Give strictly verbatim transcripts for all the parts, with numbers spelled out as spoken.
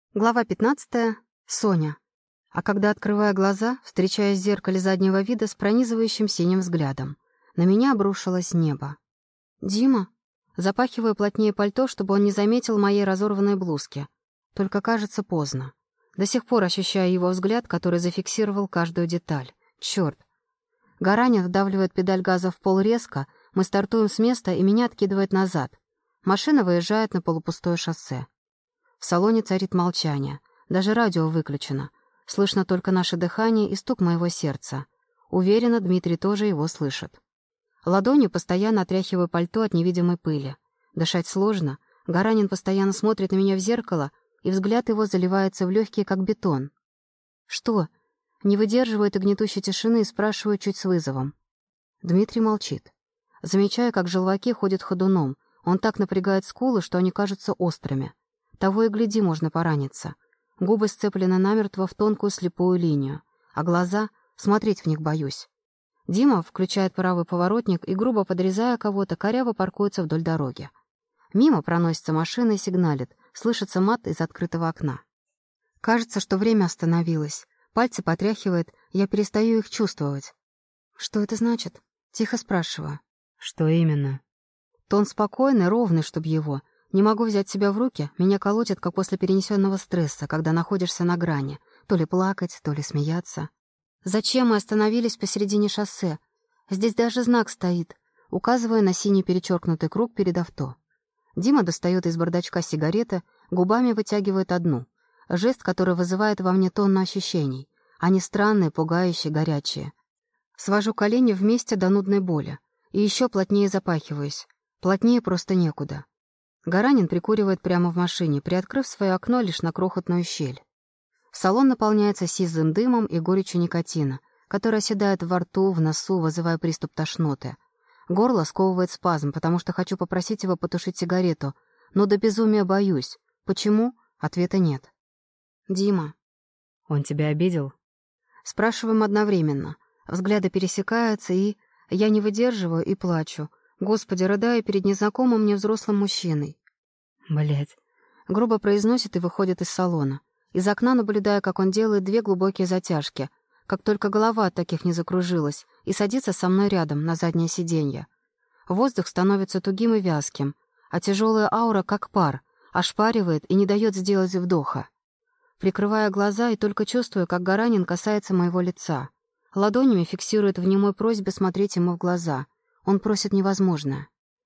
Глава пятнадцатая. Соня. А когда открываю глаза, встречаюсь в зеркале заднего вида с пронизывающим синим взглядом. На меня обрушилось небо. «Дима?» Запахиваю плотнее пальто, чтобы он не заметил моей разорванной блузки. Только кажется поздно. До сих пор ощущаю его взгляд, который зафиксировал каждую деталь. Черт. Гаранин вдавливает педаль газа в пол резко, мы стартуем с места, и меня откидывает назад. Машина выезжает на полупустое шоссе. В салоне царит молчание. Даже радио выключено. Слышно только наше дыхание и стук моего сердца. Уверена, Дмитрий тоже его слышит. Ладонью постоянно отряхиваю пальто от невидимой пыли. Дышать сложно. Гаранин постоянно смотрит на меня в зеркало, и взгляд его заливается в легкие, как бетон. «Что?» Не выдерживает и гнетущей тишины и спрашиваю чуть с вызовом. Дмитрий молчит. Замечаю, как желваки ходят ходуном. Он так напрягает скулы, что они кажутся острыми. Того и гляди, можно пораниться. Губы сцеплены намертво в тонкую слепую линию, а глаза, смотреть в них боюсь. Дима включает правый поворотник и, грубо подрезая кого-то, коряво паркуется вдоль дороги. Мимо проносится машина и сигналит, слышится мат из открытого окна. Кажется, что время остановилось. Пальцы потряхивает, я перестаю их чувствовать. «Что это значит?» — тихо спрашиваю. «Что именно?» Тон спокойный, ровный, чтоб его. Не могу взять себя в руки, меня колотит, как после перенесенного стресса, когда находишься на грани. То ли плакать, то ли смеяться. Зачем мы остановились посередине шоссе? Здесь даже знак стоит, указывая на синий перечеркнутый круг перед авто. Дима достает из бардачка сигареты, губами вытягивает одну. Жест, который вызывает во мне тонну ощущений. Они странные, пугающие, горячие. Свожу колени вместе до нудной боли. И еще плотнее запахиваюсь. Плотнее просто некуда. Гаранин прикуривает прямо в машине, приоткрыв свое окно лишь на крохотную щель. Салон наполняется сизым дымом и горечью никотина, который оседает во рту, в носу, вызывая приступ тошноты. Горло сковывает спазм, потому что хочу попросить его потушить сигарету, но до безумия боюсь. Почему? Ответа нет. «Дима». «Он тебя обидел?» Спрашиваем одновременно. Взгляды пересекаются, и... Я не выдерживаю и плачу. Господи, рыдаю перед незнакомым мне взрослым мужчиной. Блять. Грубо произносит и выходит из салона. Из окна наблюдаю, как он делает две глубокие затяжки, как только голова от таких не закружилась, и садится со мной рядом на заднее сиденье. Воздух становится тугим и вязким, а тяжелая аура, как пар, ошпаривает и не дает сделать вдоха. Прикрывая глаза и только чувствую, как Гаранин касается моего лица. Ладонями фиксирует в немой просьбе смотреть ему в глаза. Он просит невозможное.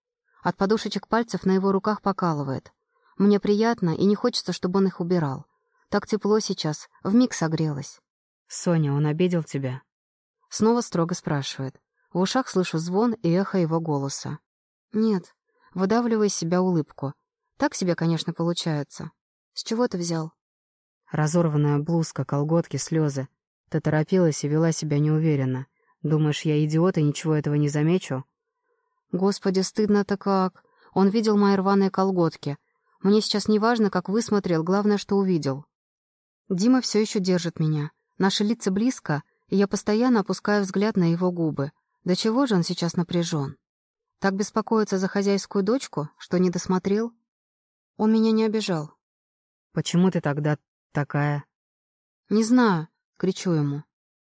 От подушечек пальцев на его руках покалывает. Мне приятно, и не хочется, чтобы он их убирал. Так тепло сейчас, вмиг согрелась. «Соня, он обидел тебя?» Снова строго спрашивает. В ушах слышу звон и эхо его голоса. «Нет», выдавливая из себя улыбку. Так себе, конечно, получается. С чего ты взял? Разорванная блузка, колготки, слезы. Ты торопилась и вела себя неуверенно. Думаешь, я идиот и ничего этого не замечу? Господи, стыдно-то как. Он видел мои рваные колготки. Мне сейчас не важно, как высмотрел, главное, что увидел. Дима все еще держит меня. Наши лица близко, и я постоянно опускаю взгляд на его губы. До чего же он сейчас напряжен? Так беспокоится за хозяйскую дочку, что не досмотрел? Он меня не обижал. Почему ты тогда такая? Не знаю, кричу ему.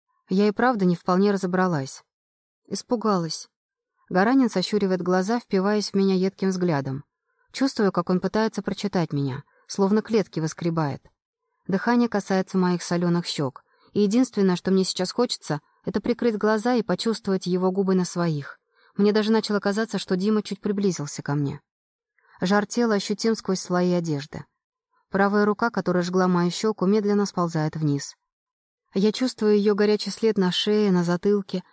Я и правда не вполне разобралась. Испугалась. Гаранин сощуривает глаза, впиваясь в меня едким взглядом. Чувствую, как он пытается прочитать меня, словно клетки воскребает. Дыхание касается моих соленых щек, и единственное, что мне сейчас хочется, это прикрыть глаза и почувствовать его губы на своих. Мне даже начало казаться, что Дима чуть приблизился ко мне. Жар тела ощутим сквозь слои одежды. Правая рука, которая жгла мою щеку, медленно сползает вниз. Я чувствую ее горячий след на шее, на затылке,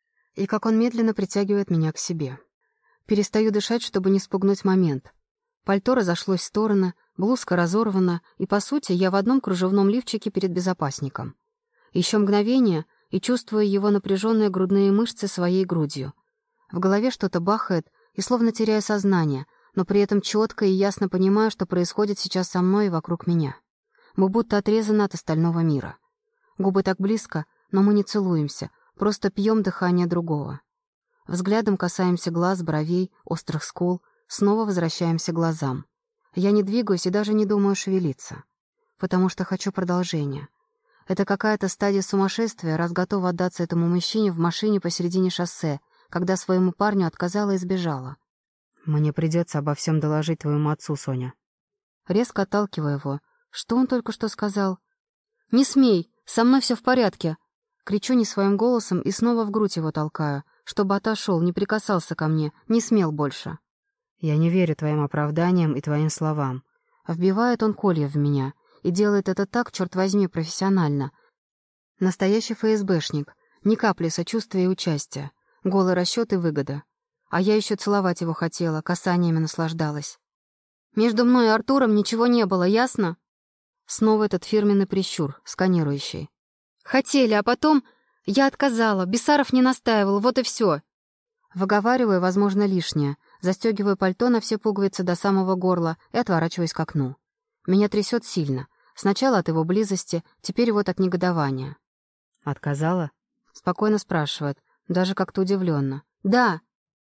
и как он медленно притягивает меня к себе. Перестаю дышать, чтобы не спугнуть момент. Пальто разошлось в стороны, блузка разорвана, и, по сути, я в одном кружевном лифчике перед безопасником. Еще мгновение, и чувствую его напряженные грудные мышцы своей грудью. В голове что-то бахает, и словно теряю сознание, но при этом четко и ясно понимаю, что происходит сейчас со мной и вокруг меня. Мы будто отрезаны от остального мира. Губы так близко, но мы не целуемся, просто пьем дыхание другого. Взглядом касаемся глаз, бровей, острых скул, снова возвращаемся к глазам. Я не двигаюсь и даже не думаю шевелиться. потому что хочу продолжения. Это какая-то стадия сумасшествия, раз готова отдаться этому мужчине в машине посередине шоссе, когда своему парню отказала и сбежала. Мне придется обо всем доложить твоему отцу, Соня. Резко отталкивая его. Что он только что сказал? «Не смей! Со мной все в порядке!» Кричу не своим голосом и снова в грудь его толкаю, чтобы отошел, не прикасался ко мне, не смел больше. Я не верю твоим оправданиям и твоим словам. Вбивает он колья в меня и делает это так, черт возьми, профессионально. Настоящий ФСБшник, ни капли сочувствия и участия, голый расчет и выгода. А я еще целовать его хотела, касаниями наслаждалась. Между мной и Артуром ничего не было, ясно? Снова этот фирменный прищур, сканирующий. Хотели, а потом я отказала, Бесаров не настаивал, вот и все. Выговариваю, возможно, лишнее, застегиваю пальто на все пуговицы до самого горла и отворачиваюсь к окну. Меня трясет сильно. Сначала от его близости, теперь вот от негодования. «Отказала?» — спокойно спрашивает, даже как-то удивленно. «Да».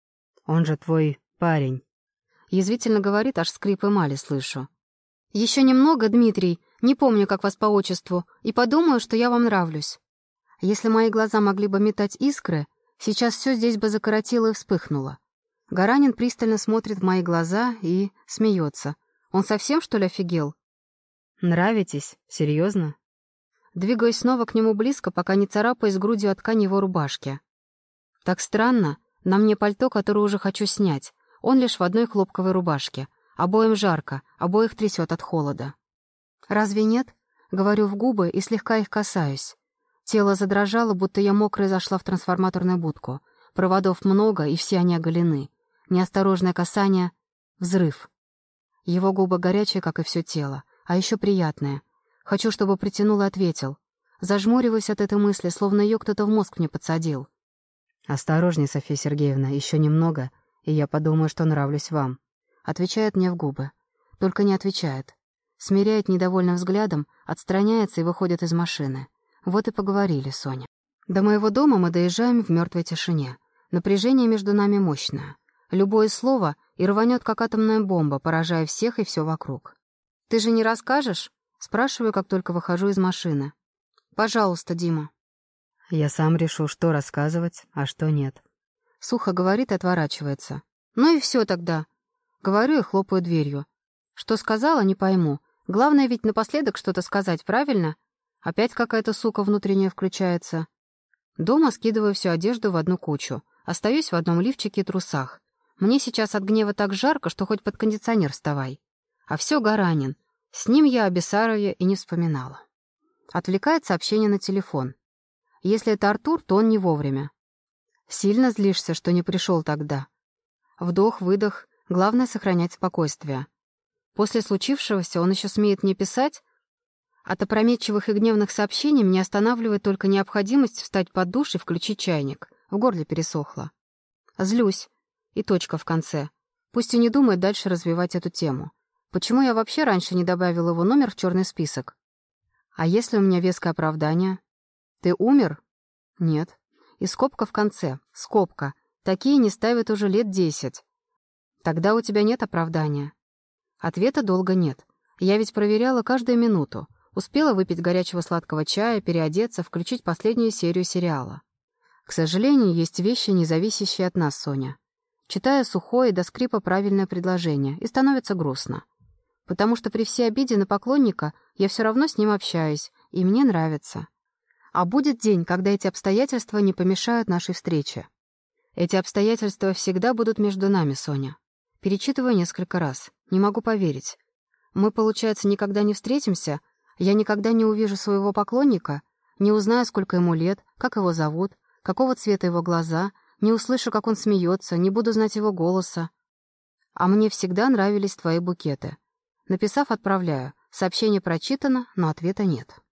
«Он же твой парень». Язвительно говорит, аж скрип эмали слышу. «Еще немного, Дмитрий, не помню, как вас по отчеству, и подумаю, что я вам нравлюсь. Если мои глаза могли бы метать искры, сейчас все здесь бы закоротило и вспыхнуло». Гаранин пристально смотрит в мои глаза и смеется. Он совсем, что ли, офигел? «Нравитесь? Серьезно?» Двигаюсь снова к нему близко, пока не царапаюсь грудью от ткани его рубашки. Так странно, на мне пальто, которое уже хочу снять. Он лишь в одной хлопковой рубашке. Обоим жарко, обоих трясет от холода. «Разве нет?» — говорю в губы и слегка их касаюсь. Тело задрожало, будто я мокрая зашла в трансформаторную будку. Проводов много, и все они оголены. Неосторожное касание — взрыв. Его губы горячие, как и все тело, а еще приятные. Хочу, чтобы притянул и ответил. Зажмуриваюсь от этой мысли, словно ее кто-то в мозг мне подсадил. «Осторожней, Софья Сергеевна, еще немного, и я подумаю, что нравлюсь вам». Отвечает мне в губы. Только не отвечает. Смиряет недовольным взглядом, отстраняется и выходит из машины. Вот и поговорили, Соня. До моего дома мы доезжаем в мертвой тишине. Напряжение между нами мощное. Любое слово и рванет, как атомная бомба, поражая всех и все вокруг. «Ты же не расскажешь?» — спрашиваю, как только выхожу из машины. «Пожалуйста, Дима». «Я сам решу, что рассказывать, а что нет». Сухо говорит и отворачивается. «Ну и все тогда». Говорю и хлопаю дверью. Что сказала, не пойму. Главное ведь напоследок что-то сказать, правильно? Опять какая-то сука внутренняя включается. Дома скидываю всю одежду в одну кучу. Остаюсь в одном лифчике и трусах. Мне сейчас от гнева так жарко, что хоть под кондиционер вставай. А все Гаранин. С ним я о Бесарове и не вспоминала. Отвлекает сообщение на телефон. Если это Артур, то он не вовремя. Сильно злишься, что не пришел тогда. Вдох-выдох. Главное — сохранять спокойствие. После случившегося он еще смеет мне писать. От опрометчивых и гневных сообщений меня останавливает только необходимость встать под душ и включить чайник. В горле пересохло. Злюсь. И точка в конце. Пусть и не думает дальше развивать эту тему. Почему я вообще раньше не добавил его номер в черный список? А если у меня веское оправдание? Ты умер? Нет. И скобка в конце. Скобка. Такие не ставят уже лет десять. Тогда у тебя нет оправдания. Ответа долго нет. Я ведь проверяла каждую минуту. Успела выпить горячего сладкого чая, переодеться, включить последнюю серию сериала. К сожалению, есть вещи, не зависящие от нас, Соня. Читаю сухое до скрипа правильное предложение, и становится грустно. Потому что при всей обиде на поклонника я все равно с ним общаюсь, и мне нравится. А будет день, когда эти обстоятельства не помешают нашей встрече. Эти обстоятельства всегда будут между нами, Соня. Перечитываю несколько раз. Не могу поверить. Мы, получается, никогда не встретимся? Я никогда не увижу своего поклонника? Не узнаю, сколько ему лет, как его зовут, какого цвета его глаза, не услышу, как он смеется, не буду знать его голоса. А мне всегда нравились твои букеты. Написав, отправляю. Сообщение прочитано, но ответа нет.